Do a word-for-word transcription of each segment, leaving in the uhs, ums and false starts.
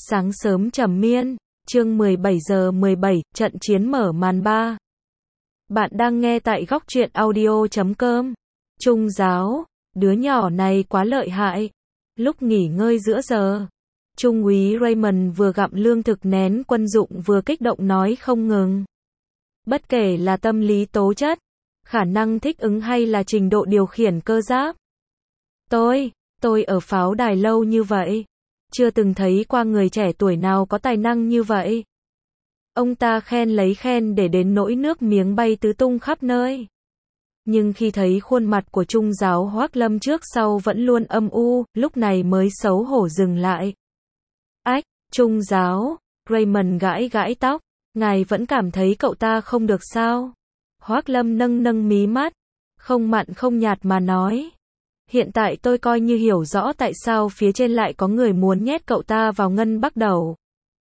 Sáng sớm trầm miên, chương mười bảy giờ mười bảy, trận chiến mở màn ba. Bạn đang nghe tại góc truyện audio chấm com. Trung giáo, đứa nhỏ này quá lợi hại. Lúc nghỉ ngơi giữa giờ, Trung úy Raymond vừa gặm lương thực nén quân dụng vừa kích động nói không ngừng. Bất kể là tâm lý tố chất, khả năng thích ứng hay là trình độ điều khiển cơ giáp. Tôi, tôi ở pháo đài lâu như vậy, chưa từng thấy qua người trẻ tuổi nào có tài năng như vậy. Ông ta khen lấy khen để đến nỗi nước miếng bay tứ tung khắp nơi. Nhưng khi thấy khuôn mặt của Trung giáo Hoắc Lâm trước sau vẫn luôn âm u, lúc này mới xấu hổ dừng lại. Ách, Trung giáo, Raymond gãi gãi tóc, ngài vẫn cảm thấy cậu ta không được sao? Hoắc Lâm nâng nâng mí mắt, không mặn không nhạt mà nói. Hiện tại tôi coi như hiểu rõ tại sao phía trên lại có người muốn nhét cậu ta vào ngân bắc đầu.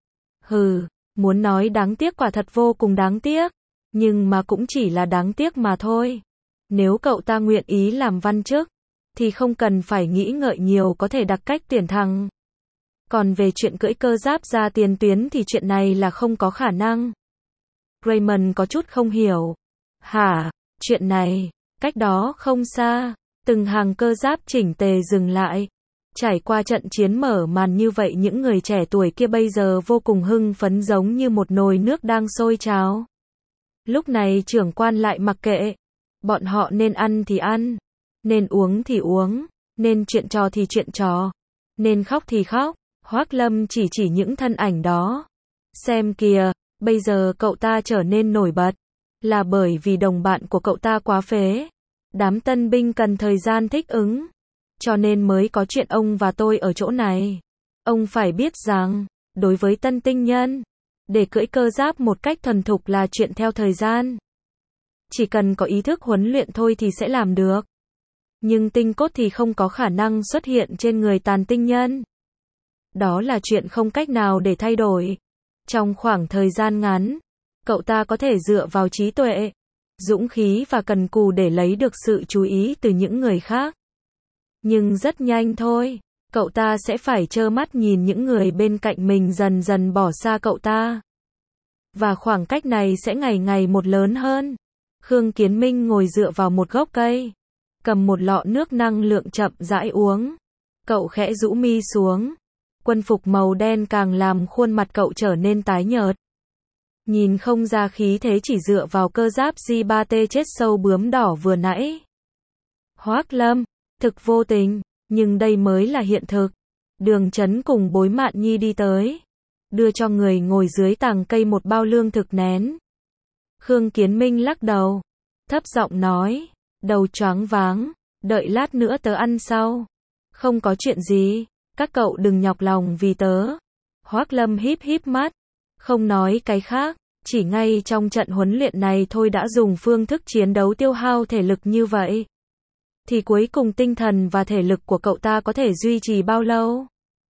Hừ, muốn nói đáng tiếc quả thật vô cùng đáng tiếc, nhưng mà cũng chỉ là đáng tiếc mà thôi. Nếu cậu ta nguyện ý làm văn chức, thì không cần phải nghĩ ngợi nhiều có thể đặt cách tuyển thằng. Còn về chuyện cưỡi cơ giáp ra tiền tuyến thì chuyện này là không có khả năng. Raymond có chút không hiểu. Hả, chuyện này, cách đó không xa. Từng hàng cơ giáp chỉnh tề dừng lại. Trải qua trận chiến mở màn như vậy những người trẻ tuổi kia bây giờ vô cùng hưng phấn giống như một nồi nước đang sôi trào. Lúc này trưởng quan lại mặc kệ. Bọn họ nên ăn thì ăn, nên uống thì uống, nên chuyện trò thì chuyện trò, nên khóc thì khóc. Hoắc Lâm chỉ chỉ những thân ảnh đó. Xem kìa, bây giờ cậu ta trở nên nổi bật. Là bởi vì đồng bạn của cậu ta quá phế. Đám tân binh cần thời gian thích ứng, cho nên mới có chuyện ông và tôi ở chỗ này. Ông phải biết rằng, đối với tân tinh nhân, để cưỡi cơ giáp một cách thuần thục là chuyện theo thời gian. Chỉ cần có ý thức huấn luyện thôi thì sẽ làm được. Nhưng tinh cốt thì không có khả năng xuất hiện trên người tàn tinh nhân. Đó là chuyện không cách nào để thay đổi. Trong khoảng thời gian ngắn, cậu ta có thể dựa vào trí tuệ, dũng khí và cần cù để lấy được sự chú ý từ những người khác. Nhưng rất nhanh thôi, cậu ta sẽ phải trơ mắt nhìn những người bên cạnh mình dần dần bỏ xa cậu ta. Và khoảng cách này sẽ ngày ngày một lớn hơn. Khương Kiến Minh ngồi dựa vào một gốc cây, cầm một lọ nước năng lượng chậm rãi uống. Cậu khẽ rũ mi xuống. Quân phục màu đen càng làm khuôn mặt cậu trở nên tái nhợt. Nhìn không ra khí thế chỉ dựa vào cơ giáp G ba T chết sâu bướm đỏ vừa nãy. Hoắc Lâm, thực vô tình, nhưng đây mới là hiện thực. Đường Chấn cùng Bối Mạn Nhi đi tới, đưa cho người ngồi dưới tàng cây một bao lương thực nén. Khương Kiến Minh lắc đầu, thấp giọng nói, đầu choáng váng, đợi lát nữa tớ ăn sau. Không có chuyện gì, các cậu đừng nhọc lòng vì tớ. Hoắc Lâm híp híp mắt, không nói cái khác, chỉ ngay trong trận huấn luyện này thôi đã dùng phương thức chiến đấu tiêu hao thể lực như vậy. Thì cuối cùng tinh thần và thể lực của cậu ta có thể duy trì bao lâu?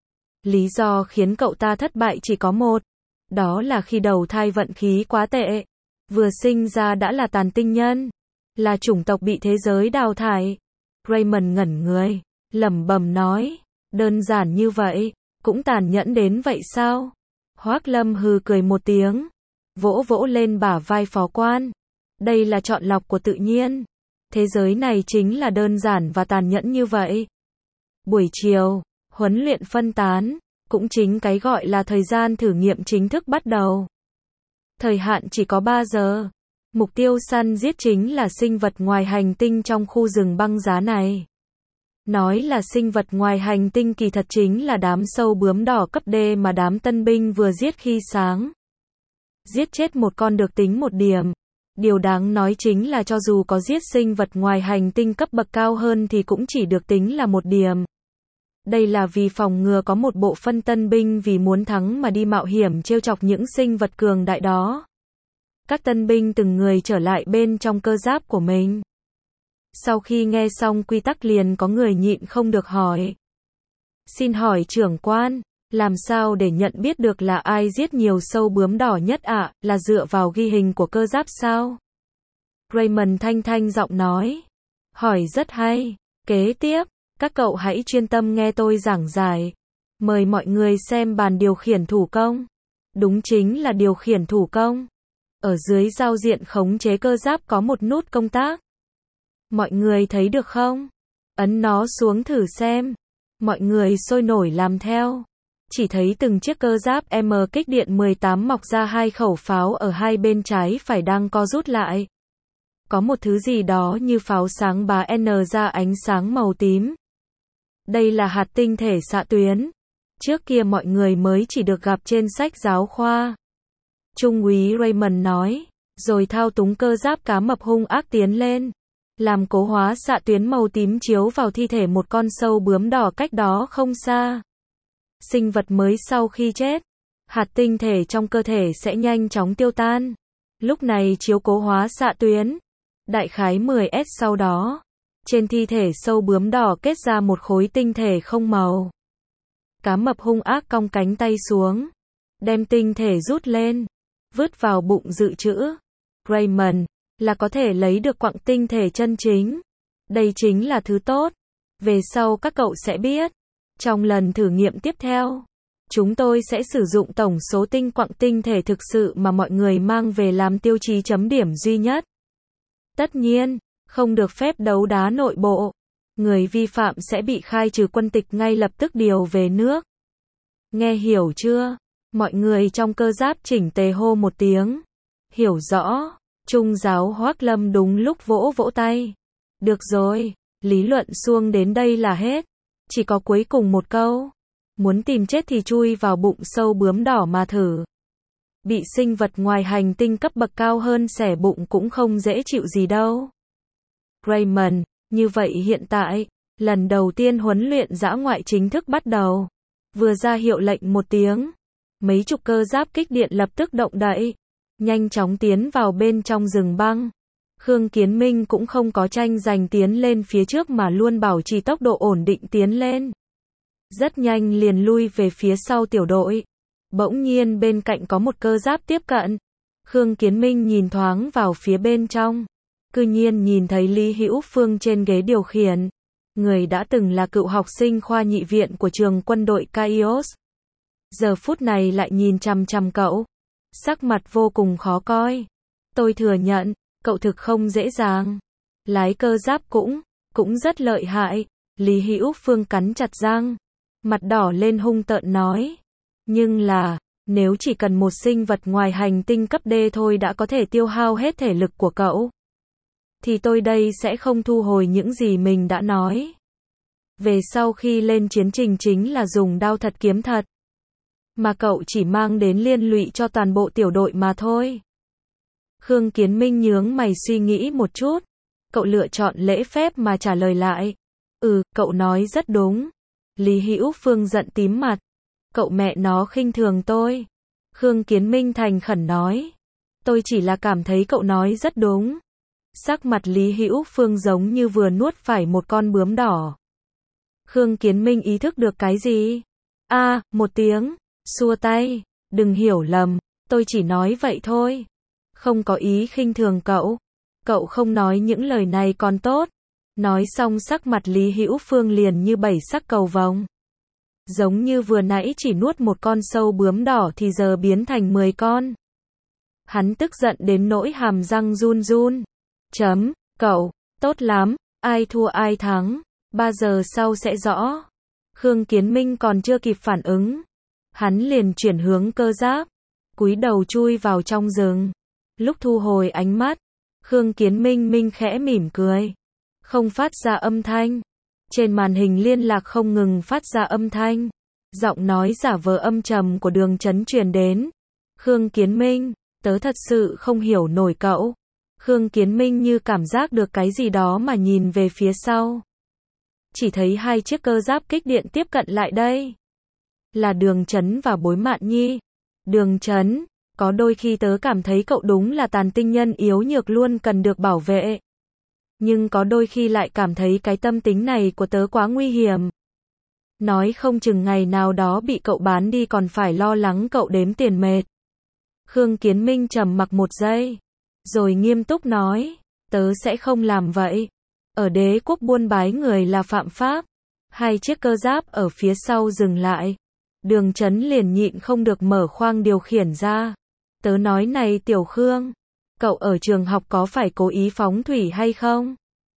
Lý do khiến cậu ta thất bại chỉ có một. Đó là khi đầu thai vận khí quá tệ. Vừa sinh ra đã là tàn tinh nhân. Là chủng tộc bị thế giới đào thải. Raymond ngẩn người, lẩm bẩm nói. Đơn giản như vậy, cũng tàn nhẫn đến vậy sao? Hoắc Lâm hừ cười một tiếng, vỗ vỗ lên bả vai phó quan. Đây là chọn lọc của tự nhiên. Thế giới này chính là đơn giản và tàn nhẫn như vậy. Buổi chiều, huấn luyện phân tán, cũng chính cái gọi là thời gian thử nghiệm chính thức bắt đầu. Thời hạn chỉ có ba giờ. Mục tiêu săn giết chính là sinh vật ngoài hành tinh trong khu rừng băng giá này. Nói là sinh vật ngoài hành tinh kỳ thật chính là đám sâu bướm đỏ cấp D mà đám tân binh vừa giết khi sáng. Giết chết một con được tính một điểm. Điều đáng nói chính là cho dù có giết sinh vật ngoài hành tinh cấp bậc cao hơn thì cũng chỉ được tính là một điểm. Đây là vì phòng ngừa có một bộ phận tân binh vì muốn thắng mà đi mạo hiểm trêu chọc những sinh vật cường đại đó. Các tân binh từng người trở lại bên trong cơ giáp của mình. Sau khi nghe xong quy tắc liền có người nhịn không được hỏi. Xin hỏi trưởng quan, làm sao để nhận biết được là ai giết nhiều sâu bướm đỏ nhất ạ, à, là dựa vào ghi hình của cơ giáp sao? Raymond thanh thanh giọng nói. Hỏi rất hay. Kế tiếp, các cậu hãy chuyên tâm nghe tôi giảng giải. Mời mọi người xem bàn điều khiển thủ công. Đúng chính là điều khiển thủ công. Ở dưới giao diện khống chế cơ giáp có một nút công tác. Mọi người thấy được không? Ấn nó xuống thử xem. Mọi người sôi nổi làm theo. Chỉ thấy từng chiếc cơ giáp M kích điện mười tám mọc ra hai khẩu pháo ở hai bên trái phải đang co rút lại. Có một thứ gì đó như pháo sáng bá N ra ánh sáng màu tím. Đây là hạt tinh thể xạ tuyến. Trước kia mọi người mới chỉ được gặp trên sách giáo khoa. Trung úy Raymond nói, rồi thao túng cơ giáp cá mập hung ác tiến lên. Làm cố hóa xạ tuyến màu tím chiếu vào thi thể một con sâu bướm đỏ cách đó không xa. Sinh vật mới sau khi chết, hạt tinh thể trong cơ thể sẽ nhanh chóng tiêu tan. Lúc này chiếu cố hóa xạ tuyến. Đại khái mười S sau đó, trên thi thể sâu bướm đỏ kết ra một khối tinh thể không màu. Cá mập hung ác cong cánh tay xuống, đem tinh thể rút lên, vứt vào bụng dự trữ. Raymond, là có thể lấy được quặng tinh thể chân chính. Đây chính là thứ tốt. Về sau các cậu sẽ biết. Trong lần thử nghiệm tiếp theo, chúng tôi sẽ sử dụng tổng số tinh quặng tinh thể thực sự mà mọi người mang về làm tiêu chí chấm điểm duy nhất. Tất nhiên, không được phép đấu đá nội bộ. Người vi phạm sẽ bị khai trừ quân tịch ngay lập tức điều về nước. Nghe hiểu chưa? Mọi người trong cơ giáp chỉnh tề hô một tiếng. Hiểu rõ. Trung giáo Hoác Lâm đúng lúc vỗ vỗ tay. Được rồi, lý luận suông đến đây là hết. Chỉ có cuối cùng một câu. Muốn tìm chết thì chui vào bụng sâu bướm đỏ mà thử. Bị sinh vật ngoài hành tinh cấp bậc cao hơn xẻ bụng cũng không dễ chịu gì đâu. Raymond, như vậy hiện tại, lần đầu tiên huấn luyện dã ngoại chính thức bắt đầu. Vừa ra hiệu lệnh một tiếng, mấy chục cơ giáp kích điện lập tức động đậy, nhanh chóng tiến vào bên trong rừng băng. Khương Kiến Minh cũng không có tranh giành tiến lên phía trước mà luôn bảo trì tốc độ ổn định tiến lên. Rất nhanh liền lui về phía sau tiểu đội. Bỗng nhiên bên cạnh có một cơ giáp tiếp cận. Khương Kiến Minh nhìn thoáng vào phía bên trong. Cư nhiên nhìn thấy Lý Hữu Phương trên ghế điều khiển. Người đã từng là cựu học sinh khoa nhị viện của trường quân đội Kaios. Giờ phút này lại nhìn chằm chằm cậu. Sắc mặt vô cùng khó coi. Tôi thừa nhận, cậu thực không dễ dàng. Lái cơ giáp cũng, cũng rất lợi hại. Lý Hữu Phương cắn chặt răng. Mặt đỏ lên hung tợn nói. Nhưng là, nếu chỉ cần một sinh vật ngoài hành tinh cấp D thôi đã có thể tiêu hao hết thể lực của cậu, thì tôi đây sẽ không thu hồi những gì mình đã nói. Về sau khi lên chiến trình chính là dùng đao thật kiếm thật. Mà cậu chỉ mang đến liên lụy cho toàn bộ tiểu đội mà thôi. Khương Kiến Minh nhướng mày suy nghĩ một chút. Cậu lựa chọn lễ phép mà trả lời lại. Ừ, cậu nói rất đúng. Lý Hữu Phương giận tím mặt. Cậu mẹ nó khinh thường tôi. Khương Kiến Minh thành khẩn nói. Tôi chỉ là cảm thấy cậu nói rất đúng. Sắc mặt Lý Hữu Phương giống như vừa nuốt phải một con bướm đỏ. Khương Kiến Minh ý thức được cái gì? A, à, một tiếng, xua tay, đừng hiểu lầm, tôi chỉ nói vậy thôi. Không có ý khinh thường cậu. Cậu không nói những lời này còn tốt. Nói xong sắc mặt Lý Hữu Phương liền như bảy sắc cầu vồng. Giống như vừa nãy chỉ nuốt một con sâu bướm đỏ thì giờ biến thành mười con. Hắn tức giận đến nỗi hàm răng run run. Chấm, cậu, tốt lắm, ai thua ai thắng, ba giờ sau sẽ rõ. Khương Kiến Minh còn chưa kịp phản ứng. Hắn liền chuyển hướng cơ giáp, cúi đầu chui vào trong rừng. Lúc thu hồi ánh mắt, Khương Kiến Minh minh khẽ mỉm cười. Không phát ra âm thanh. Trên màn hình liên lạc không ngừng phát ra âm thanh. Giọng nói giả vờ âm trầm của Đường Chấn truyền đến. Khương Kiến Minh, tớ thật sự không hiểu nổi cậu. Khương Kiến Minh như cảm giác được cái gì đó mà nhìn về phía sau. Chỉ thấy hai chiếc cơ giáp kích điện tiếp cận lại đây. Là Đường Chấn và Bối Mạn Nhi. Đường Chấn, có đôi khi tớ cảm thấy cậu đúng là tàn tinh nhân yếu nhược luôn cần được bảo vệ. Nhưng có đôi khi lại cảm thấy cái tâm tính này của tớ quá nguy hiểm. Nói không chừng ngày nào đó bị cậu bán đi còn phải lo lắng cậu đếm tiền mệt. Khương Kiến Minh trầm mặc một giây. Rồi nghiêm túc nói, tớ sẽ không làm vậy. Ở đế quốc buôn bái người là phạm pháp. Hai chiếc cơ giáp ở phía sau dừng lại. Đường Chấn liền nhịn không được mở khoang điều khiển ra. Tớ nói này Tiểu Khương, cậu ở trường học có phải cố ý phóng thủy hay không?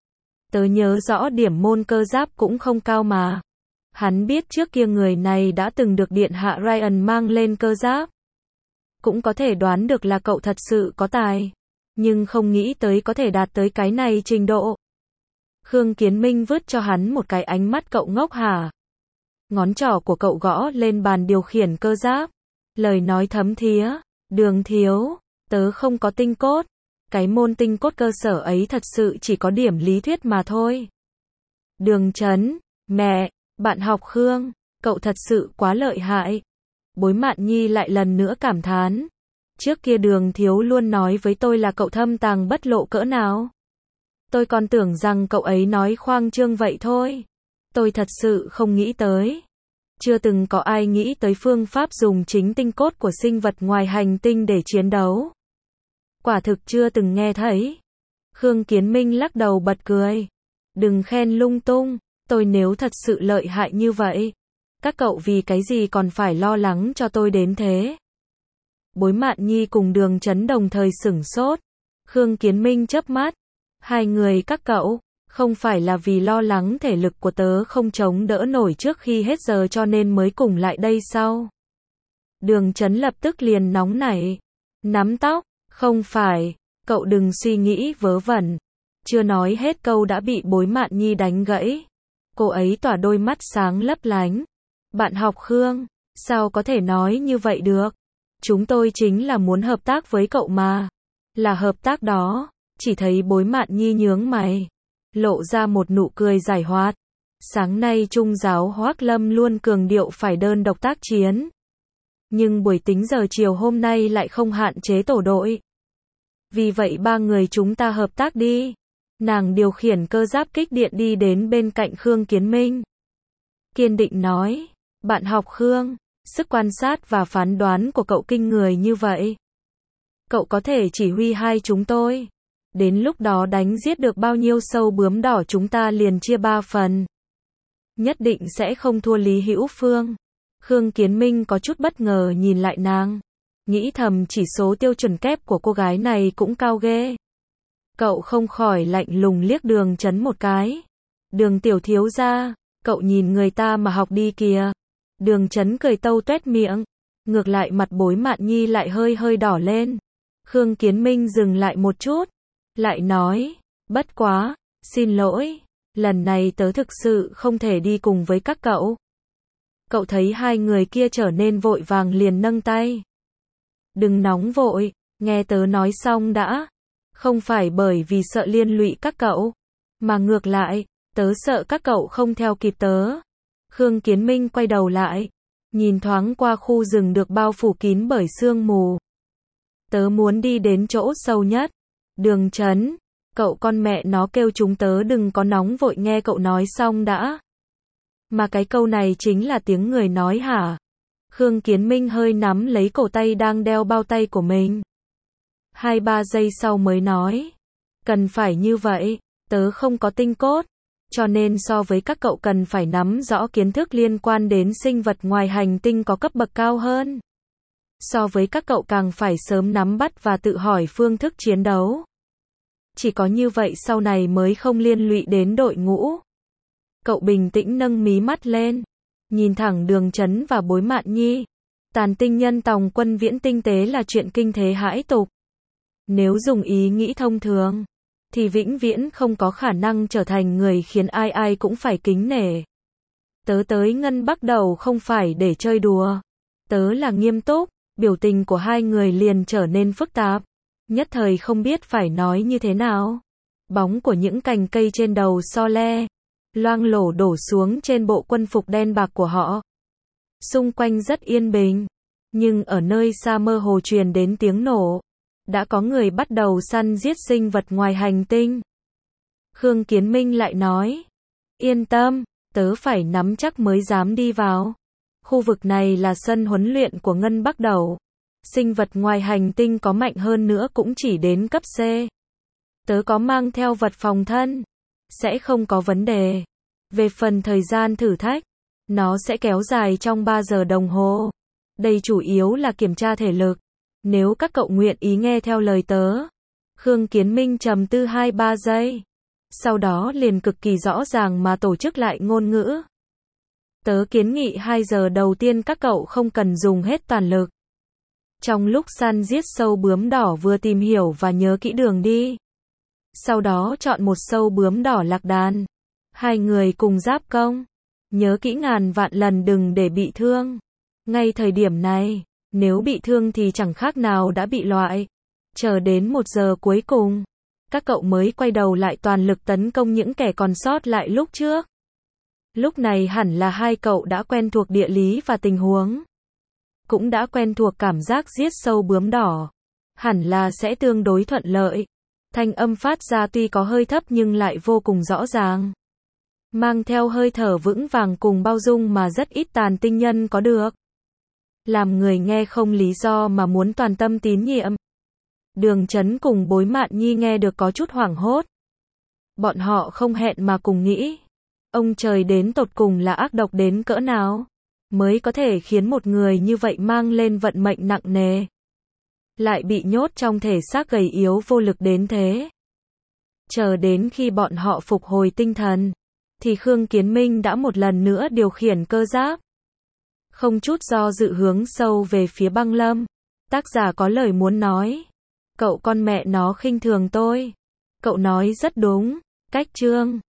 Tớ nhớ rõ điểm môn cơ giáp cũng không cao mà. Hắn biết trước kia người này đã từng được Điện hạ Ryan mang lên cơ giáp. Cũng có thể đoán được là cậu thật sự có tài. Nhưng không nghĩ tới có thể đạt tới cái này trình độ. Khương Kiến Minh vứt cho hắn một cái ánh mắt cậu ngốc hả? Ngón trỏ của cậu gõ lên bàn điều khiển cơ giáp. Lời nói thấm thía. Đường thiếu, tớ không có tinh cốt. Cái môn tinh cốt cơ sở ấy thật sự chỉ có điểm lý thuyết mà thôi. Đường Chấn, mẹ, bạn học Khương, cậu thật sự quá lợi hại. Bối Mạn Nhi lại lần nữa cảm thán. Trước kia Đường thiếu luôn nói với tôi là cậu thâm tàng bất lộ cỡ nào. Tôi còn tưởng rằng cậu ấy nói khoang trương vậy thôi. Tôi thật sự không nghĩ tới. Chưa từng có ai nghĩ tới phương pháp dùng chính tinh cốt của sinh vật ngoài hành tinh để chiến đấu. Quả thực chưa từng nghe thấy. Khương Kiến Minh lắc đầu bật cười. Đừng khen lung tung, tôi nếu thật sự lợi hại như vậy, các cậu vì cái gì còn phải lo lắng cho tôi đến thế? Bối Mạn Nhi cùng Đường Chấn đồng thời sửng sốt. Khương Kiến Minh chớp mắt. Hai người các cậu, không phải là vì lo lắng thể lực của tớ không chống đỡ nổi trước khi hết giờ cho nên mới cùng lại đây sao? Đường Chấn lập tức liền nóng nảy. Nắm tóc, không phải, cậu đừng suy nghĩ vớ vẩn. Chưa nói hết câu đã bị Bối Mạn Nhi đánh gãy. Cô ấy tỏa đôi mắt sáng lấp lánh. Bạn học Khương, sao có thể nói như vậy được? Chúng tôi chính là muốn hợp tác với cậu mà. Là hợp tác đó. Chỉ thấy Bối Mạn Nhi nhướng mày, lộ ra một nụ cười giải hoạt. Sáng nay Trung giáo Hoắc Lâm luôn cường điệu phải đơn độc tác chiến. Nhưng buổi tính giờ chiều hôm nay lại không hạn chế tổ đội. Vì vậy ba người chúng ta hợp tác đi. Nàng điều khiển cơ giáp kích điện đi đến bên cạnh Khương Kiến Minh. Kiên định nói, bạn học Khương, sức quan sát và phán đoán của cậu kinh người như vậy. Cậu có thể chỉ huy hai chúng tôi. Đến lúc đó đánh giết được bao nhiêu sâu bướm đỏ chúng ta liền chia ba phần. Nhất định sẽ không thua Lý Hữu Phương. Khương Kiến Minh có chút bất ngờ nhìn lại nàng. Nghĩ thầm chỉ số tiêu chuẩn kép của cô gái này cũng cao ghê. Cậu không khỏi lạnh lùng liếc Đường Chấn một cái. Đường tiểu thiếu gia, cậu nhìn người ta mà học đi kìa. Đường Chấn cười tâu tuét miệng. Ngược lại mặt Bối Mạn Nhi lại hơi hơi đỏ lên. Khương Kiến Minh dừng lại một chút. Lại nói, bất quá, xin lỗi, lần này tớ thực sự không thể đi cùng với các cậu. Cậu thấy hai người kia trở nên vội vàng liền nâng tay. Đừng nóng vội, nghe tớ nói xong đã. Không phải bởi vì sợ liên lụy các cậu, mà ngược lại, tớ sợ các cậu không theo kịp tớ. Khương Kiến Minh quay đầu lại, nhìn thoáng qua khu rừng được bao phủ kín bởi sương mù. Tớ muốn đi đến chỗ sâu nhất. Đường Chấn, cậu con mẹ nó kêu chúng tớ đừng có nóng vội nghe cậu nói xong đã. Mà cái câu này chính là tiếng người nói hả? Khương Kiến Minh hơi nắm lấy cổ tay đang đeo bao tay của mình. Hai ba giây sau mới nói. Cần phải như vậy, tớ không có tinh cốt. Cho nên so với các cậu cần phải nắm rõ kiến thức liên quan đến sinh vật ngoài hành tinh có cấp bậc cao hơn. So với các cậu càng phải sớm nắm bắt và tự hỏi phương thức chiến đấu. Chỉ có như vậy sau này mới không liên lụy đến đội ngũ. Cậu bình tĩnh nâng mí mắt lên, nhìn thẳng Đường Chấn và Bối Mạn Nhi. Tàn tinh nhân tòng quân viễn tinh tế là chuyện kinh thế hãi tục. Nếu dùng ý nghĩ thông thường, thì vĩnh viễn không có khả năng trở thành người khiến ai ai cũng phải kính nể. Tớ tới Ngân Bắc Đầu không phải để chơi đùa. Tớ là nghiêm túc. Biểu tình của hai người liền trở nên phức tạp. Nhất thời không biết phải nói như thế nào. Bóng của những cành cây trên đầu so le, loang lổ đổ xuống trên bộ quân phục đen bạc của họ. Xung quanh rất yên bình. Nhưng ở nơi xa mơ hồ truyền đến tiếng nổ. Đã có người bắt đầu săn giết sinh vật ngoài hành tinh. Khương Kiến Minh lại nói. Yên tâm, tớ phải nắm chắc mới dám đi vào. Khu vực này là sân huấn luyện của Ngân Bắc Đầu. Sinh vật ngoài hành tinh có mạnh hơn nữa cũng chỉ đến cấp C. Tớ có mang theo vật phòng thân. Sẽ không có vấn đề. Về phần thời gian thử thách, Nó sẽ kéo dài trong ba giờ đồng hồ. Đây chủ yếu là kiểm tra thể lực. Nếu các cậu nguyện ý nghe theo lời tớ. Khương Kiến Minh trầm tư hai ba giây. Sau đó liền cực kỳ rõ ràng mà tổ chức lại ngôn ngữ. Tớ kiến nghị hai giờ đầu tiên các cậu không cần dùng hết toàn lực. Trong lúc săn giết sâu bướm đỏ vừa tìm hiểu và nhớ kỹ đường đi. Sau đó chọn một sâu bướm đỏ lạc đàn. Hai người cùng giáp công. Nhớ kỹ ngàn vạn lần đừng để bị thương. Ngay thời điểm này, nếu bị thương thì chẳng khác nào đã bị loại. Chờ đến một giờ cuối cùng, các cậu mới quay đầu lại toàn lực tấn công những kẻ còn sót lại lúc trước. Lúc này hẳn là hai cậu đã quen thuộc địa lý và tình huống. Cũng đã quen thuộc cảm giác giết sâu bướm đỏ. Hẳn là sẽ tương đối thuận lợi. Thanh âm phát ra tuy có hơi thấp nhưng lại vô cùng rõ ràng. Mang theo hơi thở vững vàng cùng bao dung mà rất ít tàn tinh nhân có được. Làm người nghe không lý do mà muốn toàn tâm tín nhiệm. Đường Chấn cùng Bối Mạn Nhi nghe được có chút hoảng hốt. Bọn họ không hẹn mà cùng nghĩ. Ông trời đến tột cùng là ác độc đến cỡ nào, mới có thể khiến một người như vậy mang lên vận mệnh nặng nề. Lại bị nhốt trong thể xác gầy yếu vô lực đến thế. Chờ đến khi bọn họ phục hồi tinh thần, thì Khương Kiến Minh đã một lần nữa điều khiển cơ giáp. Không chút do dự hướng sâu về phía băng lâm. Tác giả có lời muốn nói. Cậu con mẹ nó khinh thường tôi. Cậu nói rất đúng. Cách chương